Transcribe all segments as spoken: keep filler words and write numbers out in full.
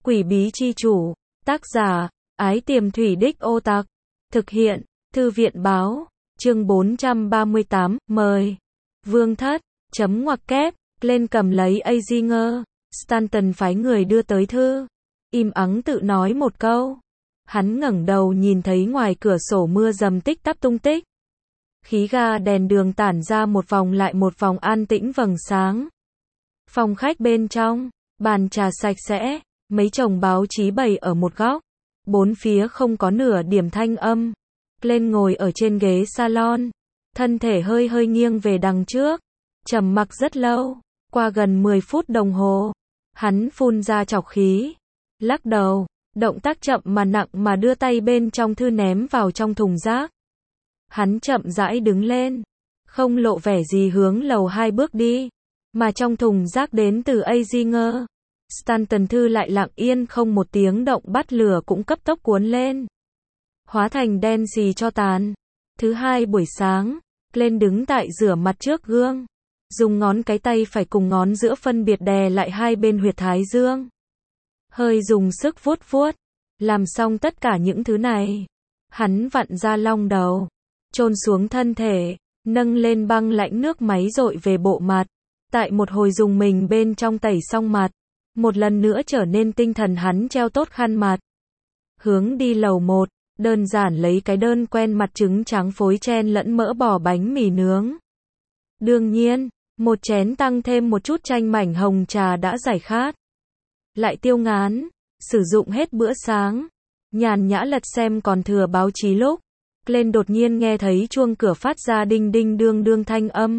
Quỷ bí chi chủ, tác giả, Ái Tiềm Thủy Đích Ô Tặc, thực hiện, Thư viện báo, chương bốn trăm ba mươi tám, mời. Vương Thất, chấm ngoặc kép, lên cầm lấy Azinger, Stanton phái người đưa tới thư, im ắng tự nói một câu. Hắn ngẩng đầu nhìn thấy ngoài cửa sổ mưa dầm tích tắp tung tích. Khí ga đèn đường tản ra một vòng lại một vòng an tĩnh vầng sáng. Phòng khách bên trong, bàn trà sạch sẽ, mấy chồng báo chí bày ở một góc. Bốn phía không có nửa điểm thanh âm. Lên ngồi ở trên ghế salon, thân thể hơi hơi nghiêng về đằng trước, trầm mặc rất lâu, qua gần mười phút đồng hồ, hắn phun ra trọc khí, lắc đầu, động tác chậm mà nặng mà đưa tay bên trong thư ném vào trong thùng rác. Hắn chậm rãi đứng lên, không lộ vẻ gì hướng lầu hai bước đi, mà trong thùng rác đến từ Azinger. Stanton thư lại lặng yên không một tiếng động bắt lửa cũng cấp tốc cuốn lên, hóa thành đen xì cho tàn. Thứ hai buổi sáng, lên đứng tại rửa mặt trước gương, dùng ngón cái tay phải cùng ngón giữa phân biệt đè lại hai bên huyệt thái dương, hơi dùng sức vuốt vuốt. Làm xong tất cả những thứ này, hắn vặn ra long đầu, chôn xuống thân thể, nâng lên băng lãnh nước máy dội về bộ mặt. Tại một hồi dùng mình bên trong tẩy xong mặt, một lần nữa trở nên tinh thần, hắn treo tốt khăn mặt, hướng đi lầu một, đơn giản lấy cái đơn quen mặt trứng trắng phối chen lẫn mỡ bò bánh mì nướng. Đương nhiên, một chén tăng thêm một chút chanh mảnh hồng trà đã giải khát. Lại tiêu ngán, sử dụng hết bữa sáng, nhàn nhã lật xem còn thừa báo chí lúc, lên đột nhiên nghe thấy chuông cửa phát ra đinh đinh đương đương thanh âm.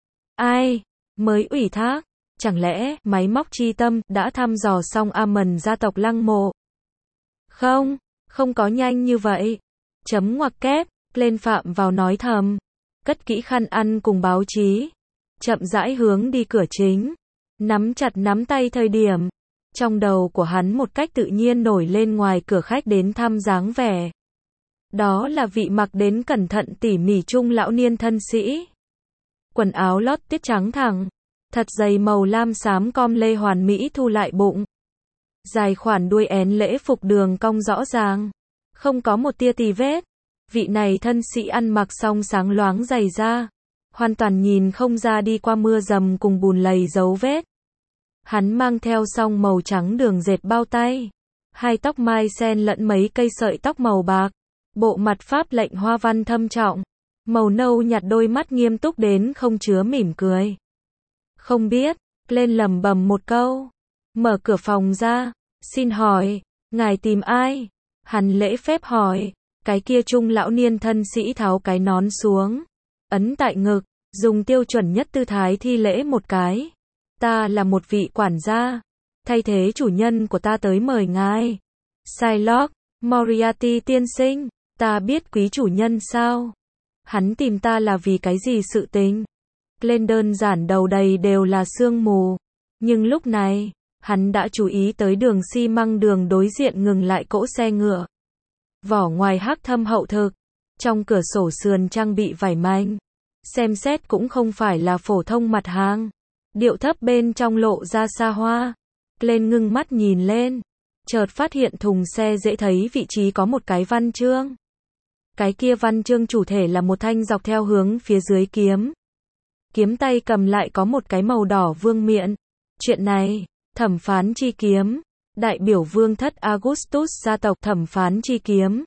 Ai? Mới ủy thác? Chẳng lẽ máy móc chi tâm đã thăm dò xong Amon gia tộc Lăng Mộ? Không, không có nhanh như vậy. Chấm ngoặc kép, lên phạm vào nói thầm, cất kỹ khăn ăn cùng báo chí, chậm rãi hướng đi cửa chính, nắm chặt nắm tay thời điểm. Trong đầu của hắn một cách tự nhiên nổi lên ngoài cửa khách đến thăm dáng vẻ. Đó là vị mặc đến cẩn thận tỉ mỉ trung lão niên thân sĩ. Quần áo lót tiết trắng thẳng, thật dày màu lam xám com lê hoàn mỹ thu lại bụng. Dài khoản đuôi én lễ phục đường cong rõ ràng, không có một tia tì vết. Vị này thân sĩ ăn mặc xong sáng loáng giày da, hoàn toàn nhìn không ra đi qua mưa dầm cùng bùn lầy dấu vết. Hắn mang theo song màu trắng đường dệt bao tay, hai tóc mai xen lẫn mấy cây sợi tóc màu bạc, bộ mặt pháp lệnh hoa văn thâm trọng, màu nâu nhạt, đôi mắt nghiêm túc đến không chứa mỉm cười. Không biết, lên lẩm bẩm một câu, mở cửa phòng ra, xin hỏi, ngài tìm ai? Hắn lễ phép hỏi, cái kia trung lão niên thân sĩ tháo cái nón xuống, ấn tại ngực, dùng tiêu chuẩn nhất tư thái thi lễ một cái. Ta là một vị quản gia, thay thế chủ nhân của ta tới mời ngài. Shylock Moriarty tiên sinh, ta biết quý chủ nhân sao? Hắn tìm ta là vì cái gì sự tình? Lên đơn giản đầu đầy đều là sương mù, nhưng lúc này, hắn đã chú ý tới đường xi măng đường đối diện ngừng lại cỗ xe ngựa. Vỏ ngoài hắc thâm hậu thực, trong cửa sổ sườn trang bị vải manh, xem xét cũng không phải là phổ thông mặt hàng. Điệu thấp bên trong lộ ra xa hoa. Lên ngưng mắt nhìn lên, chợt phát hiện thùng xe dễ thấy vị trí có một cái văn chương. Cái kia văn chương chủ thể là một thanh dọc theo hướng phía dưới kiếm. Kiếm tay cầm lại có một cái màu đỏ vương miện. Chuyện này, thẩm phán chi kiếm, đại biểu vương thất Augustus gia tộc thẩm phán chi kiếm.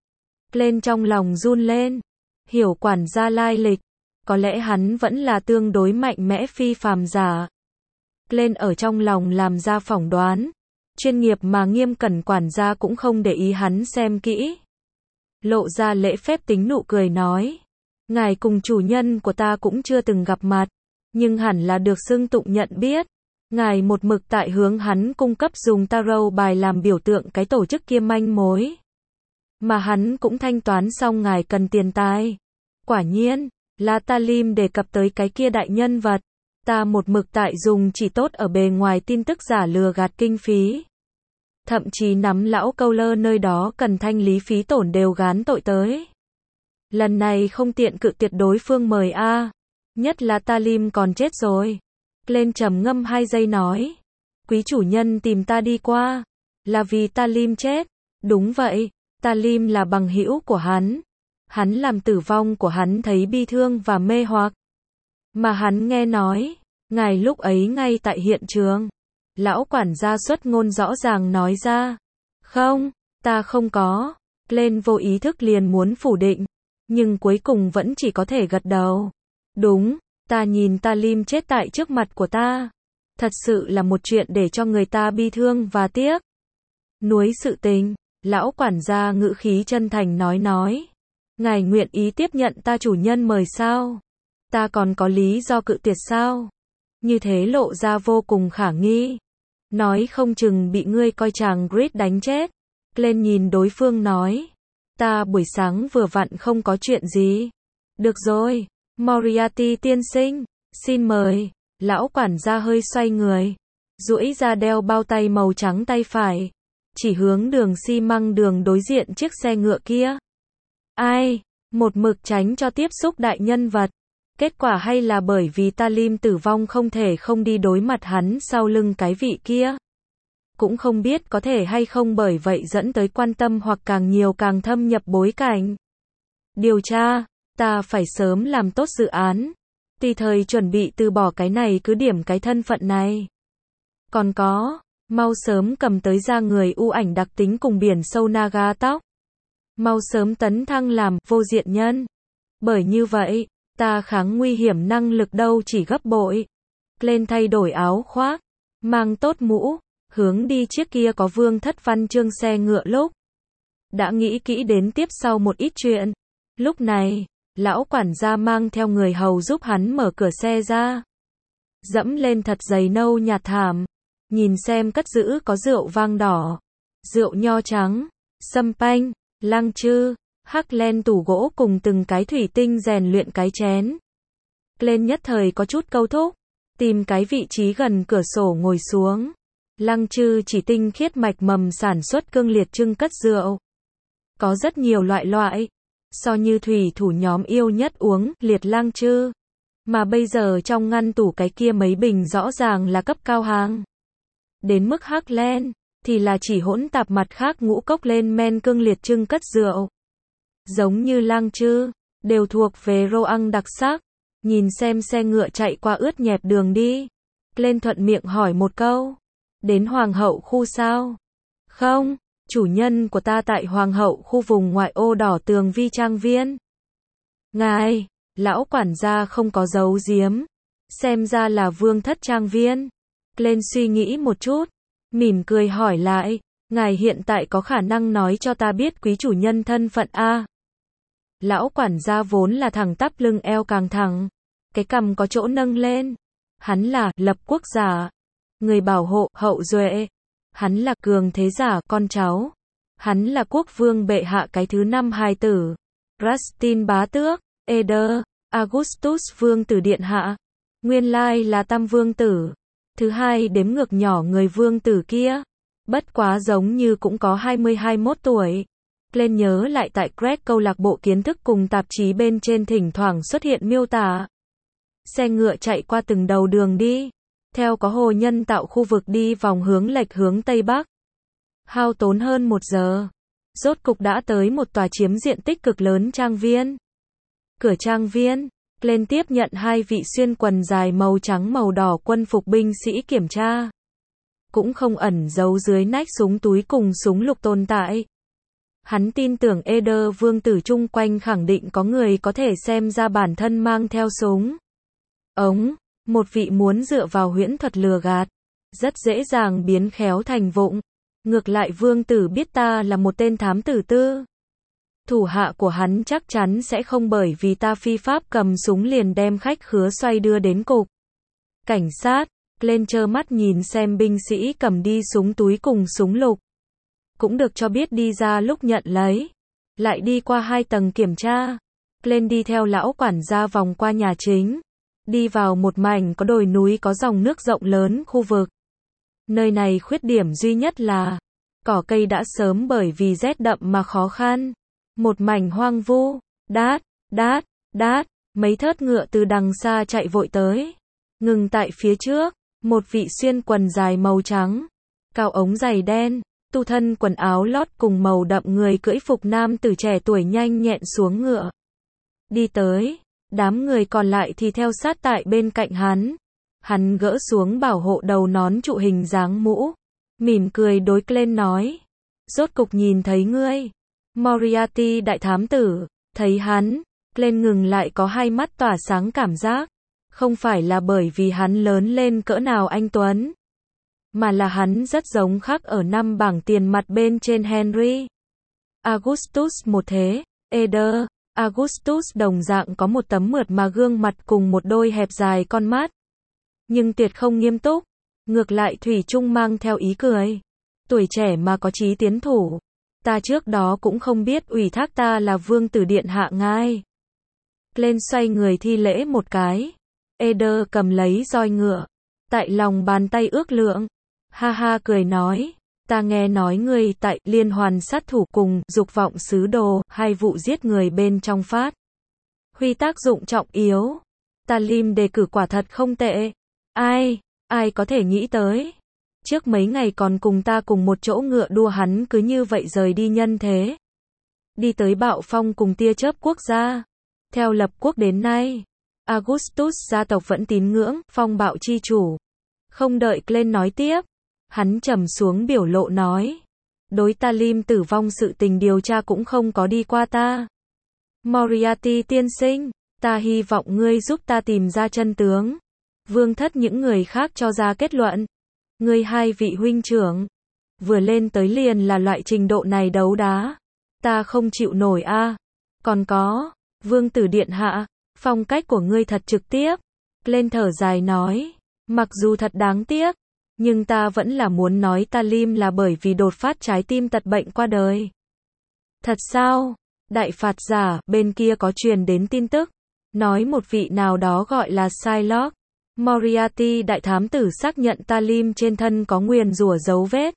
Lên trong lòng run lên, hiểu quản gia lai lịch. Có lẽ hắn vẫn là tương đối mạnh mẽ phi phàm giả. Lên ở trong lòng làm ra phỏng đoán. Chuyên nghiệp mà nghiêm cẩn quản gia cũng không để ý hắn xem kỹ. Lộ ra lễ phép tính nụ cười nói. Ngài cùng chủ nhân của ta cũng chưa từng gặp mặt, nhưng hẳn là được xưng tụng nhận biết. Ngài một mực tại hướng hắn cung cấp dùng tarot bài làm biểu tượng cái tổ chức kia manh mối. Mà hắn cũng thanh toán xong ngài cần tiền tài. Quả nhiên. La Talim đề cập tới cái kia đại nhân vật, ta một mực tại dùng chỉ tốt ở bề ngoài tin tức giả lừa gạt kinh phí. Thậm chí nắm lão câu lơ nơi đó cần thanh lý phí tổn đều gán tội tới. Lần này không tiện cự tuyệt đối phương mời a, nhất là Talim còn chết rồi. Lên trầm ngâm hai giây nói, quý chủ nhân tìm ta đi qua, Là vì Talim chết. Đúng vậy, Talim là bằng hữu của hắn. Hắn làm tử vong của hắn thấy bi thương và mê hoặc. Mà hắn nghe nói, ngài lúc ấy ngay tại hiện trường. Lão quản gia xuất ngôn rõ ràng nói ra. Không, ta không có. Glenn vô ý thức liền muốn phủ định. Nhưng cuối cùng vẫn chỉ có thể gật đầu. Đúng, ta nhìn Talim chết tại trước mặt của ta. Thật sự là một chuyện để cho người ta bi thương và tiếc. Nuối sự tình, lão quản gia ngữ khí chân thành nói nói. Ngài nguyện ý tiếp nhận ta chủ nhân mời sao? Ta còn có lý do cự tuyệt sao? Như thế lộ ra vô cùng khả nghi. Nói không chừng bị ngươi coi chàng Grid đánh chết. Glenn nhìn đối phương nói. Ta buổi sáng vừa vặn không có chuyện gì. Được rồi, Moriarty tiên sinh, xin mời. Lão quản gia hơi xoay người. Duỗi ra đeo bao tay màu trắng tay phải. Chỉ hướng đường xi măng đường đối diện chiếc xe ngựa kia. Ai? Một mực tránh cho tiếp xúc đại nhân vật. Kết quả hay là bởi vì Talim tử vong không thể không đi đối mặt hắn sau lưng cái vị kia. Cũng không biết có thể hay không bởi vậy dẫn tới quan tâm hoặc càng nhiều càng thâm nhập bối cảnh. Điều tra, ta phải sớm làm tốt dự án. Tùy thời chuẩn bị từ bỏ cái này cứ điểm cái thân phận này. Còn có, mau sớm cầm tới ra người u ảnh đặc tính cùng biển sâu Naga tóc. Mau sớm tấn thăng làm vô diện nhân. Bởi như vậy, ta kháng nguy hiểm năng lực đâu chỉ gấp bội. Lên thay đổi áo khoác, mang tốt mũ, hướng đi chiếc kia có Vương Thất văn chương xe ngựa lúc. Đã nghĩ kỹ đến tiếp sau một ít chuyện. Lúc này, lão quản gia mang theo người hầu giúp hắn mở cửa xe ra. Dẫm lên thật dày nâu nhạt thảm. Nhìn xem cất giữ có rượu vang đỏ, rượu nho trắng, sâm panh, lăng chư, hắc len tủ gỗ cùng từng cái thủy tinh rèn luyện cái chén. Lên nhất thời có chút câu thúc, tìm cái vị trí gần cửa sổ ngồi xuống. Lăng chư chỉ tinh khiết mạch mầm sản xuất cương liệt trưng cất rượu. Có rất nhiều loại loại, so như thủy thủ nhóm yêu nhất uống liệt lăng chư. Mà bây giờ trong ngăn tủ cái kia mấy bình rõ ràng là cấp cao hàng. Đến mức hắc len, thì là chỉ hỗn tạp mặt khác ngũ cốc lên men cương liệt trưng cất rượu. Giống như lăng chư, đều thuộc về rô ăn đặc sắc. Nhìn xem xe ngựa chạy qua ướt nhẹp đường đi. Lên thuận miệng hỏi một câu. Đến Hoàng hậu khu sao? Không, chủ nhân của ta tại Hoàng hậu khu vùng ngoại ô đỏ tường vi trang viên. Ngài, lão quản gia không có giấu giếm. Xem ra là Vương Thất trang viên. Lên suy nghĩ một chút, mỉm cười hỏi lại, ngài hiện tại có khả năng nói cho ta biết quý chủ nhân thân phận a? Lão quản gia vốn là thẳng tắp lưng eo càng thẳng, cái cằm có chỗ nâng lên. Hắn là lập quốc giả, người bảo hộ hậu duệ. Hắn là cường thế giả con cháu. Hắn là quốc vương bệ hạ cái thứ năm hài tử. Rastin bá tước, Eder, Augustus vương tử điện hạ. Nguyên lai là tam vương tử. Thứ hai đếm ngược nhỏ người vương tử kia. Bất quá giống như cũng có hai mươi hai mốt tuổi. Lên nhớ lại tại Greg câu lạc bộ kiến thức cùng tạp chí bên trên thỉnh thoảng xuất hiện miêu tả. Xe ngựa chạy qua từng đầu đường đi. Theo có hồ nhân tạo khu vực đi vòng hướng lệch hướng Tây Bắc. Hao tốn hơn một giờ. Rốt cục đã tới một tòa chiếm diện tích cực lớn trang viên. Cửa trang viên. Lên tiếp nhận hai vị xuyên quần dài màu trắng màu đỏ quân phục binh sĩ kiểm tra. Cũng không ẩn giấu dưới nách súng túi cùng súng lục tồn tại. Hắn tin tưởng Eder vương tử chung quanh khẳng định có người có thể xem ra bản thân mang theo súng ống. Một vị muốn dựa vào huyễn thuật lừa gạt. Rất dễ dàng biến khéo thành vụng. Ngược lại vương tử biết ta là một tên thám tử tư. Thủ hạ của hắn chắc chắn sẽ không bởi vì ta phi pháp cầm súng liền đem khách khứa xoay đưa đến cục cảnh sát. Lên trơ mắt nhìn xem binh sĩ cầm đi súng túi cùng súng lục. Cũng được cho biết đi ra lúc nhận lấy. Lại đi qua hai tầng kiểm tra. Lên đi theo lão quản gia vòng qua nhà chính. Đi vào một mảnh có đồi núi có dòng nước rộng lớn khu vực. Nơi này khuyết điểm duy nhất là cỏ cây đã sớm bởi vì rét đậm mà khó khăn. Một mảnh hoang vu, đát, đát, đát, mấy thớt ngựa từ đằng xa chạy vội tới. Ngừng tại phía trước, một vị xuyên quần dài màu trắng, cao ống giày đen, tu thân quần áo lót cùng màu đậm người cưỡi phục nam tử trẻ tuổi nhanh nhẹn xuống ngựa. Đi tới, đám người còn lại thì theo sát tại bên cạnh hắn. Hắn gỡ xuống bảo hộ đầu nón trụ hình dáng mũ, mỉm cười đối Glenn nói. Rốt cục nhìn thấy ngươi. Moriarty đại thám tử, thấy hắn, Glenn ngừng lại có hai mắt tỏa sáng cảm giác. Không phải là bởi vì hắn lớn lên cỡ nào anh Tuấn, mà là hắn rất giống khắc ở năm bảng tiền mặt bên trên Henry Augustus một thế. Eder Augustus đồng dạng có một tấm mượt mà gương mặt cùng một đôi hẹp dài con mắt. Nhưng tuyệt không nghiêm túc, ngược lại thủy chung mang theo ý cười. Tuổi trẻ mà có chí tiến thủ. Ta trước đó cũng không biết ủy thác ta là vương tử điện hạ ngài. Lên xoay người thi lễ một cái. Eder cầm lấy roi ngựa, tại lòng bàn tay ước lượng. Ha ha cười nói, ta nghe nói ngươi tại liên hoàn sát thủ cùng dục vọng sứ đồ, hai vụ giết người bên trong phát huy tác dụng trọng yếu. Talim đề cử quả thật không tệ. Ai, ai có thể nghĩ tới. Trước mấy ngày còn cùng ta cùng một chỗ ngựa đua hắn cứ như vậy rời đi nhân thế. Đi tới bạo phong cùng tia chớp quốc gia. Theo lập quốc đến nay, Augustus gia tộc vẫn tín ngưỡng phong bạo chi chủ. Không đợi Glenn nói tiếp, hắn trầm xuống biểu lộ nói. Đối Talim tử vong sự tình điều tra cũng không có đi qua ta. Moriarty tiên sinh, ta hy vọng ngươi giúp ta tìm ra chân tướng. Vương thất những người khác cho ra kết luận. Ngươi hai vị huynh trưởng, vừa lên tới liền là loại trình độ này đấu đá. Ta không chịu nổi a. À. Còn có, vương tử điện hạ, phong cách của ngươi thật trực tiếp. Lên thở dài nói, mặc dù thật đáng tiếc, nhưng ta vẫn là muốn nói Talim là bởi vì đột phát trái tim tật bệnh qua đời. Thật sao? Đại phạt giả, bên kia có truyền đến tin tức, nói một vị nào đó gọi là Shylock. Moriarty đại thám tử xác nhận Talim trên thân có nguyền rủa dấu vết.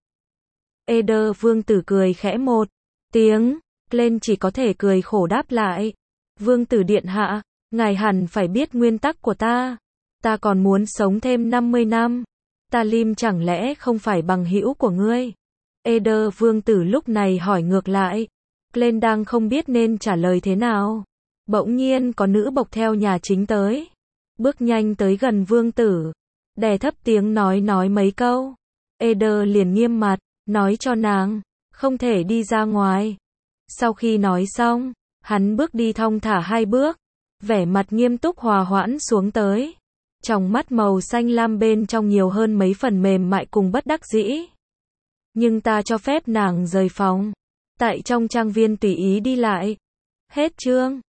Eder vương tử cười khẽ một tiếng, Glenn chỉ có thể cười khổ đáp lại. Vương tử điện hạ, ngài hẳn phải biết nguyên tắc của ta. Ta còn muốn sống thêm năm mươi năm. Talim chẳng lẽ không phải bằng hữu của ngươi? Eder vương tử lúc này hỏi ngược lại. Glenn đang không biết nên trả lời thế nào. Bỗng nhiên có nữ bộc theo nhà chính tới. Bước nhanh tới gần vương tử. Đè thấp tiếng nói nói mấy câu. Eder liền nghiêm mặt, nói cho nàng, không thể đi ra ngoài. Sau khi nói xong, hắn bước đi thong thả hai bước. Vẻ mặt nghiêm túc hòa hoãn xuống tới. Trong mắt màu xanh lam bên trong nhiều hơn mấy phần mềm mại cùng bất đắc dĩ. Nhưng ta cho phép nàng rời phòng. Tại trong trang viên tùy ý đi lại. Hết chương.